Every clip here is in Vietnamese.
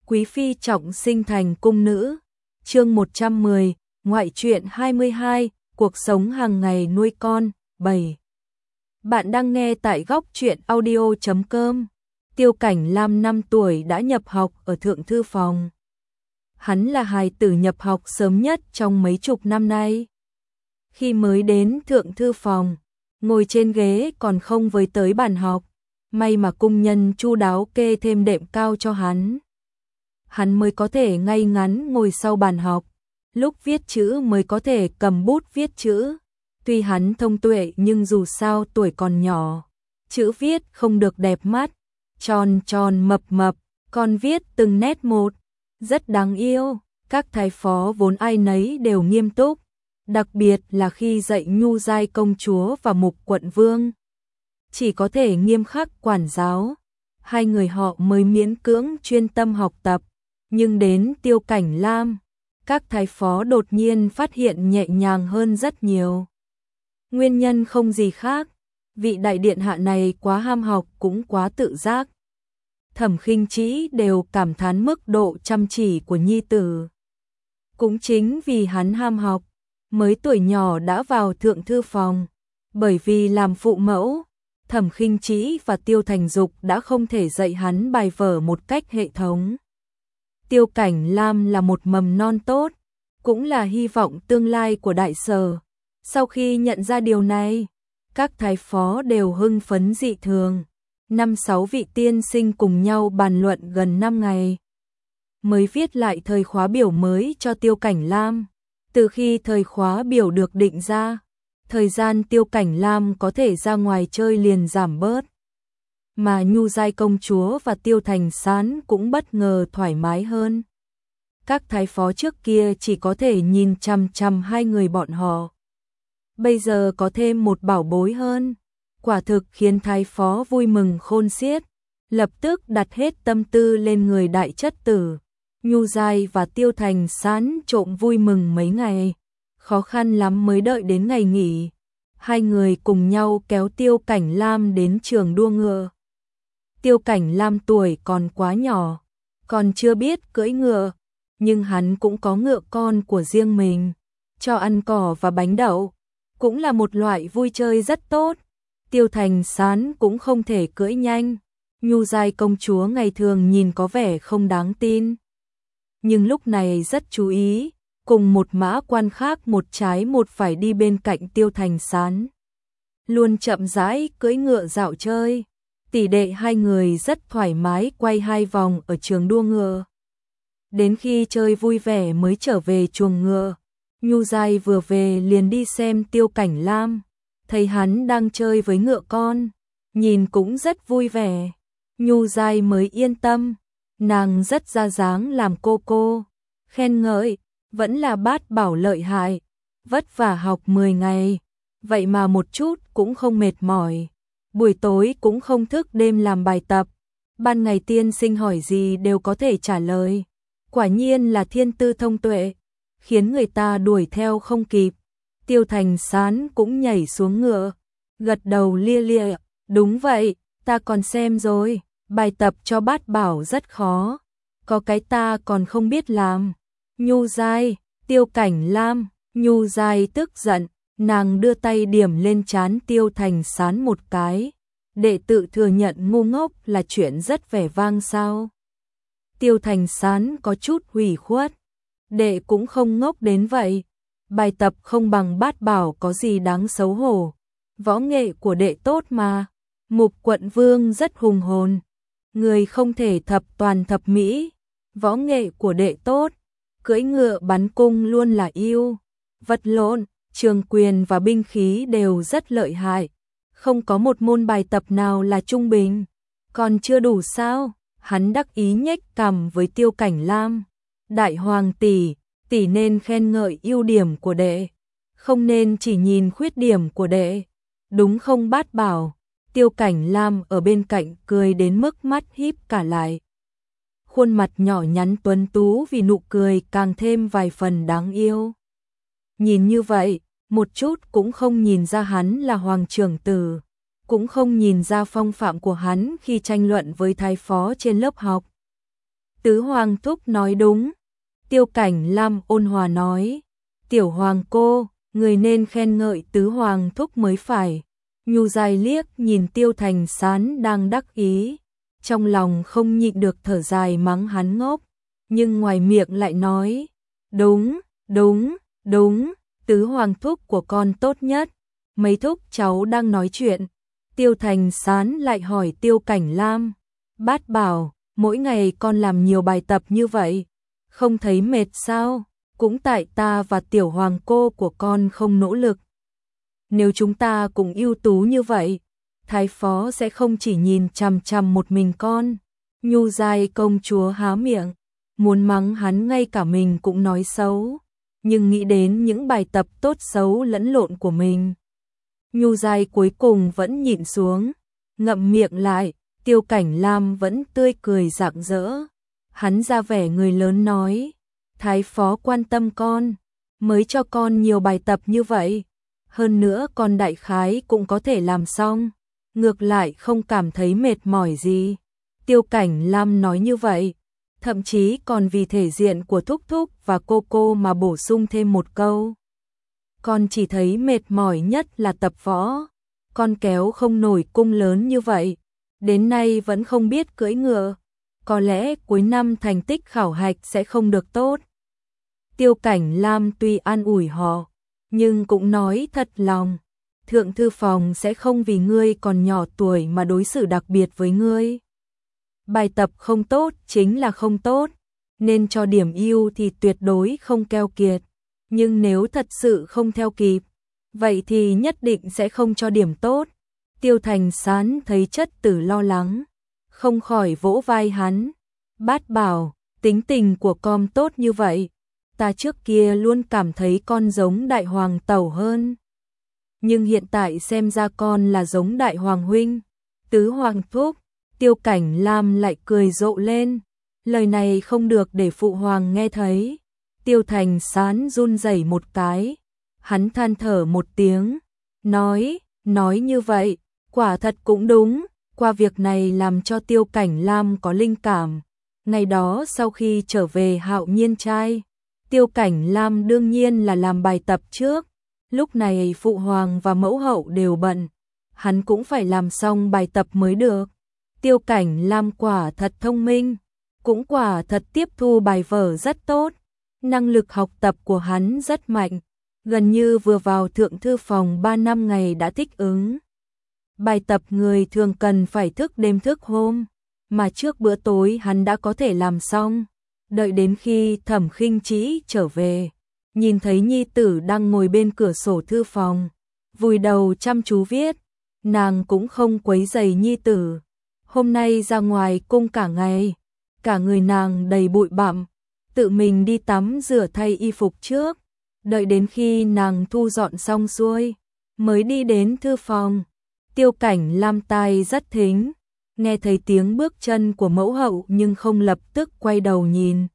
Quý phi trọng sinh thành cung nữ. Chương 110, ngoại truyện 22, cuộc sống hàng ngày nuôi con, 7. Bạn đang nghe tại góc truyện audio.com. Tiêu Cảnh Lam 5 tuổi đã nhập học ở Thượng Thư Phòng. Hắn là hài tử nhập học sớm nhất trong mấy chục năm nay. Khi mới đến Thượng Thư Phòng, ngồi trên ghế còn không với tới bàn học, may mà cung nhân chu đáo kê thêm đệm cao cho hắn. Hắn mới có thể ngay ngắn ngồi sau bàn học, lúc viết chữ mới có thể cầm bút viết chữ. Tuy hắn thông tuệ nhưng dù sao tuổi còn nhỏ, chữ viết không được đẹp mắt, tròn tròn mập mập, còn viết từng nét một, rất đáng yêu. Các thái phó vốn ai nấy đều nghiêm túc, đặc biệt là khi dạy Nhu Giai công chúa và Mục quận vương, chỉ có thể nghiêm khắc quản giáo. Hai người họ mới miễn cưỡng chuyên tâm học tập, nhưng đến Tiêu Cảnh Lam, các thái phó đột nhiên phát hiện nhẹ nhàng hơn rất nhiều. Nguyên nhân không gì khác, vị đại điện hạ này quá ham học cũng quá tự giác. Thẩm Khinh Trĩ đều cảm thán mức độ chăm chỉ của nhi tử. Cũng chính vì hắn ham học, mới tuổi nhỏ đã vào Thượng Thư Phòng, bởi vì làm phụ mẫu, Thẩm Khinh Trĩ và Tiêu Thành Dục đã không thể dạy hắn bài vở một cách hệ thống. Tiêu Cảnh Lam là một mầm non tốt, cũng là hy vọng tương lai của đại sở. Sau khi nhận ra điều này, các thái phó đều hưng phấn dị thường. 5-6 vị tiên sinh cùng nhau bàn luận gần 5 ngày, mới viết lại thời khóa biểu mới cho Tiêu Cảnh Lam. Từ khi thời khóa biểu được định ra, thời gian Tiêu Cảnh Lam có thể ra ngoài chơi liền giảm bớt. Mà Nhu Giai công chúa và Tiêu Thành Sán cũng bất ngờ thoải mái hơn. Các thái phó trước kia chỉ có thể nhìn chằm chằm hai người bọn họ, bây giờ có thêm một bảo bối hơn, quả thực khiến thái phó vui mừng khôn xiết, lập tức đặt hết tâm tư lên người đại chất tử. Nhu Giai và Tiêu Thành Sán trộm vui mừng mấy ngày, khó khăn lắm mới đợi đến ngày nghỉ. Hai người cùng nhau kéo Tiêu Cảnh Lam đến trường đua ngựa. Tiêu Cảnh Lam tuổi còn quá nhỏ, còn chưa biết cưỡi ngựa, nhưng hắn cũng có ngựa con của riêng mình, cho ăn cỏ và bánh đậu, cũng là một loại vui chơi rất tốt. Tiêu Thành Sán cũng không thể cưỡi nhanh, Nhu Giai công chúa ngày thường nhìn có vẻ không đáng tin, nhưng lúc này rất chú ý, cùng một mã quan khác một trái một phải đi bên cạnh Tiêu Thành Sán, luôn chậm rãi cưỡi ngựa dạo chơi. Tỷ đệ hai người rất thoải mái quay 2 vòng ở trường đua ngựa. Đến khi chơi vui vẻ mới trở về chuồng ngựa. Nhu Giai vừa về liền đi xem Tiêu Cảnh Lam, thấy hắn đang chơi với ngựa con, nhìn cũng rất vui vẻ. Nhu Giai mới yên tâm, nàng rất ra dáng làm cô, khen ngợi, vẫn là bát bảo lợi hại, vất vả học 10 ngày, vậy mà một chút cũng không mệt mỏi. Buổi tối cũng không thức đêm làm bài tập, ban ngày tiên sinh hỏi gì đều có thể trả lời. Quả nhiên là thiên tư thông tuệ, khiến người ta đuổi theo không kịp. Tiêu Thành Sán cũng nhảy xuống ngựa, gật đầu lia lịa, đúng vậy, ta còn xem rồi, bài tập cho bát bảo rất khó, có cái ta còn không biết làm. Nhu Giai, Tiêu Cảnh Lam, Nhu Giai tức giận. Nàng đưa tay điểm lên trán Tiêu Thành Sán một cái, đệ tự thừa nhận ngu ngốc là chuyện rất vẻ vang sao? Tiêu Thành Sán có chút hủy khuất, đệ cũng không ngốc đến vậy, bài tập không bằng bát bảo có gì đáng xấu hổ, võ nghệ của đệ tốt mà. Mục quận vương rất hùng hồn, người không thể thập toàn thập mỹ, võ nghệ của đệ tốt, cưỡi ngựa bắn cung luôn là yêu, vật lộn, trường quyền và binh khí đều rất lợi hại, không có một môn bài tập nào là trung bình, còn chưa đủ sao? Hắn đắc ý nhếch cằm với Tiêu Cảnh Lam, đại hoàng tỷ, tỷ nên khen ngợi ưu điểm của đệ, không nên chỉ nhìn khuyết điểm của đệ, đúng không bát bảo? Tiêu Cảnh Lam ở bên cạnh cười đến mức mắt híp cả lại, khuôn mặt nhỏ nhắn tuấn tú vì nụ cười càng thêm vài phần đáng yêu. Nhìn như vậy, một chút cũng không nhìn ra hắn là hoàng trưởng tử, cũng không nhìn ra phong phạm của hắn khi tranh luận với thái phó trên lớp học. Tứ Hoàng thúc nói đúng. Tiêu Cảnh Lam ôn hòa nói. Tiểu Hoàng cô, người nên khen ngợi Tứ Hoàng thúc mới phải. Nhu dài liếc nhìn Tiêu Thành Sán đang đắc ý, trong lòng không nhịn được thở dài mắng hắn ngốc, nhưng ngoài miệng lại nói, đúng, đúng, đúng, Tứ Hoàng thúc của con tốt nhất. Mấy thúc cháu đang nói chuyện, Tiêu Thành Sán lại hỏi Tiêu Cảnh Lam, Bát bảo, mỗi ngày con làm nhiều bài tập như vậy, không thấy mệt sao? Cũng tại ta và Tiểu Hoàng cô của con không nỗ lực. Nếu chúng ta cũng ưu tú như vậy, Thái phó sẽ không chỉ nhìn chằm chằm một mình con. Nhu Giai công chúa há miệng, muốn mắng hắn ngay cả mình cũng nói xấu, nhưng nghĩ đến những bài tập tốt xấu lẫn lộn của mình. Nhu Giai cuối cùng vẫn nhịn xuống, ngậm miệng lại. Tiêu Cảnh Lam vẫn tươi cười rạng rỡ. Hắn ra vẻ người lớn nói, Thái phó quan tâm con, mới cho con nhiều bài tập như vậy. Hơn nữa con đại khái cũng có thể làm xong, ngược lại không cảm thấy mệt mỏi gì. Tiêu Cảnh Lam nói như vậy, thậm chí còn vì thể diện của thúc thúc và cô mà bổ sung thêm một câu. Con chỉ thấy mệt mỏi nhất là tập võ, con kéo không nổi cung lớn như vậy, đến nay vẫn không biết cưỡi ngựa, có lẽ cuối năm thành tích khảo hạch sẽ không được tốt. Tiêu Cảnh Lam tuy an ủi họ, nhưng cũng nói thật lòng, Thượng thư phòng sẽ không vì ngươi còn nhỏ tuổi mà đối xử đặc biệt với ngươi. Bài tập không tốt chính là không tốt, nên cho điểm ưu thì tuyệt đối không keo kiệt, nhưng nếu thật sự không theo kịp, vậy thì nhất định sẽ không cho điểm tốt. Tiêu Thành Sán thấy Chất Tử lo lắng, không khỏi vỗ vai hắn. Bát bảo, tính tình của con tốt như vậy, ta trước kia luôn cảm thấy con giống Đại Hoàng tẩu hơn. Nhưng hiện tại xem ra con là giống Đại Hoàng huynh. Tứ Hoàng thúc, Tiêu Cảnh Lam lại cười rộ lên. Lời này không được để phụ hoàng nghe thấy. Tiêu Thành Sán run rẩy một cái. Hắn than thở một tiếng, nói như vậy, quả thật cũng đúng. Qua việc này làm cho Tiêu Cảnh Lam có linh cảm. Ngày đó sau khi trở về Hạo Nhiên trai, Tiêu Cảnh Lam đương nhiên là làm bài tập trước. Lúc này phụ hoàng và mẫu hậu đều bận, hắn cũng phải làm xong bài tập mới được. Tiêu Cảnh Lam quả thật thông minh, cũng quả thật tiếp thu bài vở rất tốt. Năng lực học tập của hắn rất mạnh, gần như vừa vào thượng thư phòng 3 năm ngày đã thích ứng. Bài tập người thường cần phải thức đêm thức hôm, mà trước bữa tối hắn đã có thể làm xong. Đợi đến khi Thẩm Khinh Trĩ trở về, nhìn thấy nhi tử đang ngồi bên cửa sổ thư phòng, vùi đầu chăm chú viết, nàng cũng không quấy rầy nhi tử. Hôm nay ra ngoài cung cả ngày, cả người nàng đầy bụi bặm, tự mình đi tắm rửa thay y phục trước, đợi đến khi nàng thu dọn xong xuôi, mới đi đến thư phòng. Tiêu Cảnh Lam tai rất thính, nghe thấy tiếng bước chân của mẫu hậu nhưng không lập tức quay đầu nhìn.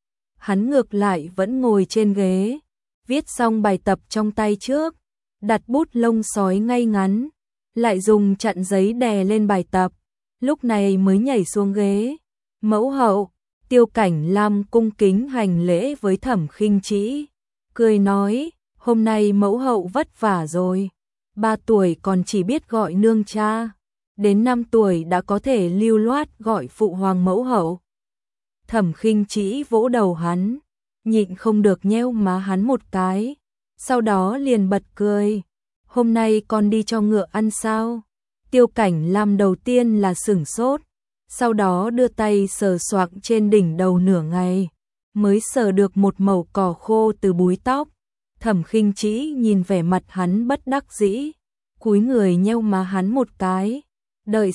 Hắn ngược lại vẫn ngồi trên ghế, viết xong bài tập trong tay trước, đặt bút lông sói ngay ngắn, lại dùng chặn giấy đè lên bài tập, lúc này mới nhảy xuống ghế. Mẫu hậu, Tiêu Cảnh Lam cung kính hành lễ với Thẩm Khinh Trĩ, cười nói, hôm nay mẫu hậu vất vả rồi, 3 tuổi còn chỉ biết gọi nương cha, đến 5 tuổi đã có thể lưu loát gọi phụ hoàng mẫu hậu. Thẩm Khinh Trĩ vỗ đầu hắn, nhịn không được nheo má hắn một cái, sau đó liền bật cười, hôm nay con đi cho ngựa ăn sao? Tiêu Cảnh Lam đầu tiên là sửng sốt, sau đó đưa tay sờ soạng trên đỉnh đầu nửa ngày, mới sờ được một mẩu cỏ khô từ búi tóc. Thẩm Khinh Trĩ nhìn vẻ mặt hắn bất đắc dĩ, cúi người nheo má hắn một cái, đợi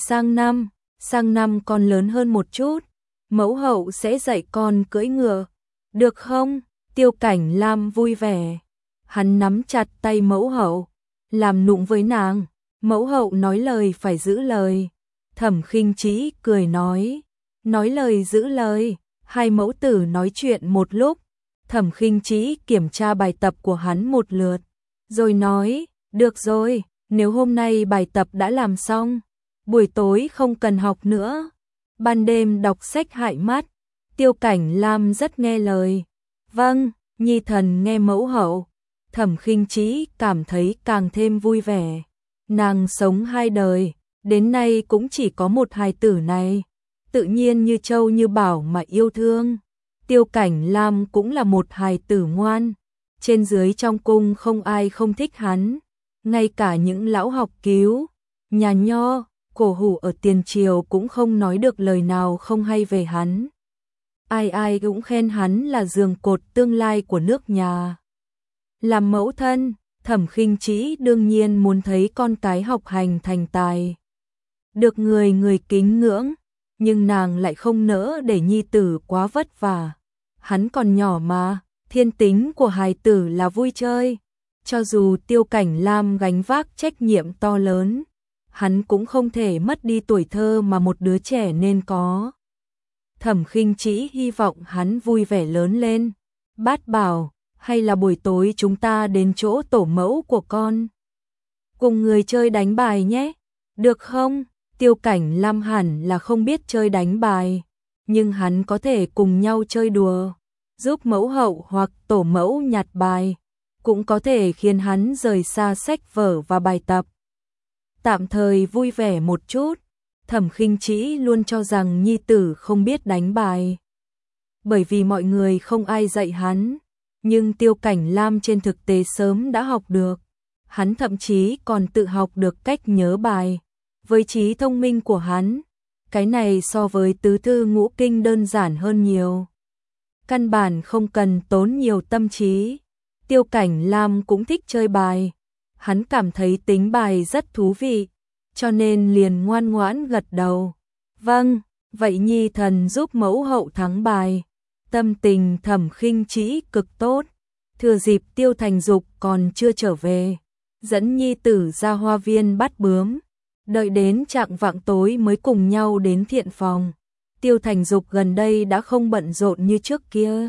sang năm con lớn hơn một chút, mẫu hậu sẽ dạy con cưỡi ngựa, được không? Tiêu Cảnh Lam vui vẻ, hắn nắm chặt tay mẫu hậu, làm nũng với nàng, mẫu hậu nói lời phải giữ lời. Thẩm Khinh Trĩ cười nói lời giữ lời. Hai mẫu tử nói chuyện một lúc, Thẩm Khinh Trĩ kiểm tra bài tập của hắn một lượt, rồi nói, được rồi, nếu hôm nay bài tập đã làm xong, buổi tối không cần học nữa. Ban đêm đọc sách hại mắt, Tiêu Cảnh Lam rất nghe lời. Vâng, nhi thần nghe mẫu hậu. Thẩm Khinh Trĩ cảm thấy càng thêm vui vẻ. Nàng sống 2 đời, đến nay cũng chỉ có một hài tử này, tự nhiên như châu như bảo mà yêu thương. Tiêu Cảnh Lam cũng là một hài tử ngoan, trên dưới trong cung không ai không thích hắn, ngay cả những lão học cứu, nhà nho, cổ hủ ở tiền triều cũng không nói được lời nào không hay về hắn. Ai ai cũng khen hắn là giường cột tương lai của nước nhà. Làm mẫu thân, Thẩm Khinh Trĩ đương nhiên muốn thấy con cái học hành thành tài, được người người kính ngưỡng, nhưng nàng lại không nỡ để nhi tử quá vất vả. Hắn còn nhỏ mà, thiên tính của hài tử là vui chơi. Cho dù Tiêu Cảnh Lam gánh vác trách nhiệm to lớn, hắn cũng không thể mất đi tuổi thơ mà một đứa trẻ nên có. Thẩm Khinh Trĩ hy vọng hắn vui vẻ lớn lên. Bát bảo, hay là buổi tối chúng ta đến chỗ tổ mẫu của con, cùng người chơi đánh bài nhé, được không? Tiêu Cảnh Lam hẳn là không biết chơi đánh bài, nhưng hắn có thể cùng nhau chơi đùa, giúp mẫu hậu hoặc tổ mẫu nhặt bài, cũng có thể khiến hắn rời xa sách vở và bài tập. Tạm thời vui vẻ một chút. Thẩm Khinh Trĩ luôn cho rằng nhi tử không biết đánh bài, bởi vì mọi người không ai dạy hắn, nhưng Tiêu Cảnh Lam trên thực tế sớm đã học được. Hắn thậm chí còn tự học được cách nhớ bài. Với trí thông minh của hắn, cái này so với tứ thư ngũ kinh đơn giản hơn nhiều. Căn bản không cần tốn nhiều tâm trí. Tiêu Cảnh Lam cũng thích chơi bài. Hắn cảm thấy tính bài rất thú vị, cho nên liền ngoan ngoãn gật đầu. Vâng, vậy nhi thần giúp mẫu hậu thắng bài. Tâm tình Thẩm Khinh Trĩ cực tốt. Thừa dịp Tiêu Thành Dục còn chưa trở về, dẫn nhi tử ra hoa viên bắt bướm. Đợi đến chạng vạng tối mới cùng nhau đến thiện phòng. Tiêu Thành Dục gần đây đã không bận rộn như trước kia.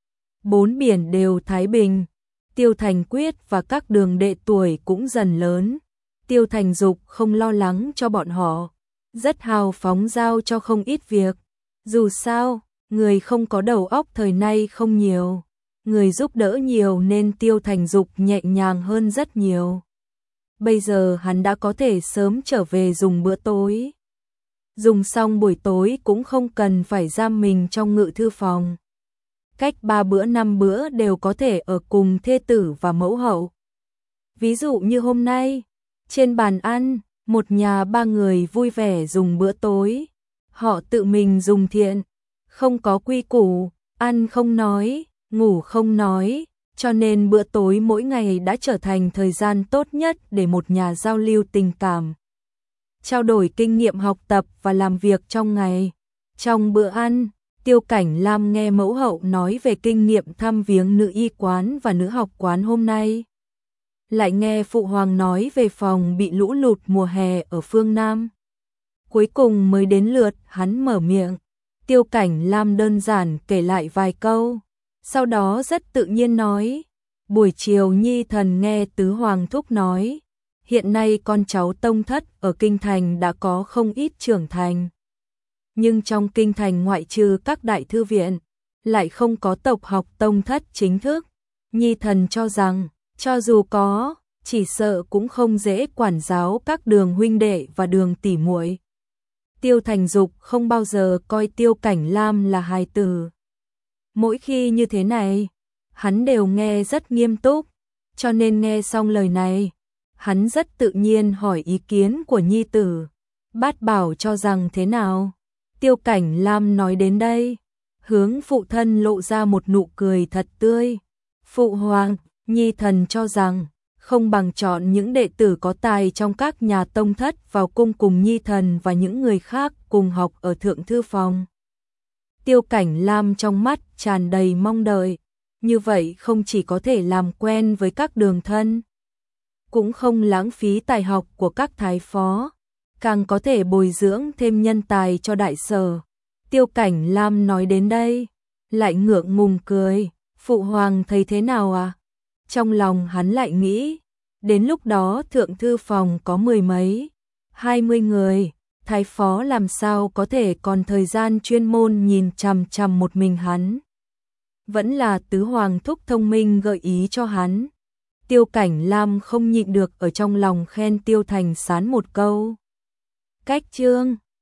4 biển đều thái bình. Tiêu Thành Quyết và các đường đệ tuổi cũng dần lớn. Tiêu Thành Dục không lo lắng cho bọn họ, rất hào phóng giao cho không ít việc. Dù sao, người không có đầu óc thời nay không nhiều, người giúp đỡ nhiều nên Tiêu Thành Dục nhẹ nhàng hơn rất nhiều. Bây giờ hắn đã có thể sớm trở về dùng bữa tối. Dùng xong buổi tối cũng không cần phải giam mình trong ngự thư phòng. Cách 3 bữa 5 bữa đều có thể ở cùng thê tử và mẫu hậu. Ví dụ như hôm nay, trên bàn ăn, một nhà 3 người vui vẻ dùng bữa tối. Họ tự mình dùng thiện, không có quy củ, ăn không nói, ngủ không nói, cho nên bữa tối mỗi ngày đã trở thành thời gian tốt nhất để một nhà giao lưu tình cảm, trao đổi kinh nghiệm học tập và làm việc trong ngày. Trong bữa ăn, Tiêu Cảnh Lam nghe mẫu hậu nói về kinh nghiệm thăm viếng nữ y quán và nữ học quán hôm nay. Lại nghe phụ hoàng nói về phòng bị lũ lụt mùa hè ở phương Nam. Cuối cùng mới đến lượt hắn mở miệng. Tiêu Cảnh Lam đơn giản kể lại vài câu, sau đó rất tự nhiên nói, buổi chiều nhi thần nghe tứ hoàng thúc nói, hiện nay con cháu tông thất ở kinh thành đã có không ít trưởng thành. Nhưng trong kinh thành ngoại trừ các đại thư viện, lại không có tộc học tông thất chính thức. Nhi thần cho rằng, cho dù có, chỉ sợ cũng không dễ quản giáo các đường huynh đệ và đường tỷ muội. Tiêu Thành Dục không bao giờ coi Tiêu Cảnh Lam là hài tử. Mỗi khi như thế này, hắn đều nghe rất nghiêm túc, cho nên nghe xong lời này, hắn rất tự nhiên hỏi ý kiến của nhi tử. Bát Bảo cho rằng thế nào? Tiêu Cảnh Lam nói đến đây, hướng phụ thân lộ ra một nụ cười thật tươi. Phụ hoàng, nhi thần cho rằng, không bằng chọn những đệ tử có tài trong các nhà tông thất vào cung cùng nhi thần và những người khác cùng học ở thượng thư phòng. Tiêu Cảnh Lam trong mắt tràn đầy mong đợi, như vậy không chỉ có thể làm quen với các đường thân, cũng không lãng phí tài học của các thái phó, càng có thể bồi dưỡng thêm nhân tài cho đại sở. Tiêu Cảnh Lam nói đến đây, lại ngượng ngùng cười, phụ hoàng thấy thế nào à? Trong lòng hắn lại nghĩ, đến lúc đó thượng thư phòng có 10 mấy, 20 người, Thái phó làm sao có thể còn thời gian chuyên môn nhìn chằm chằm một mình hắn. Vẫn là tứ hoàng thúc thông minh gợi ý cho hắn. Tiêu Cảnh Lam không nhịn được ở trong lòng khen Tiêu Thành Sán một câu. Cách chương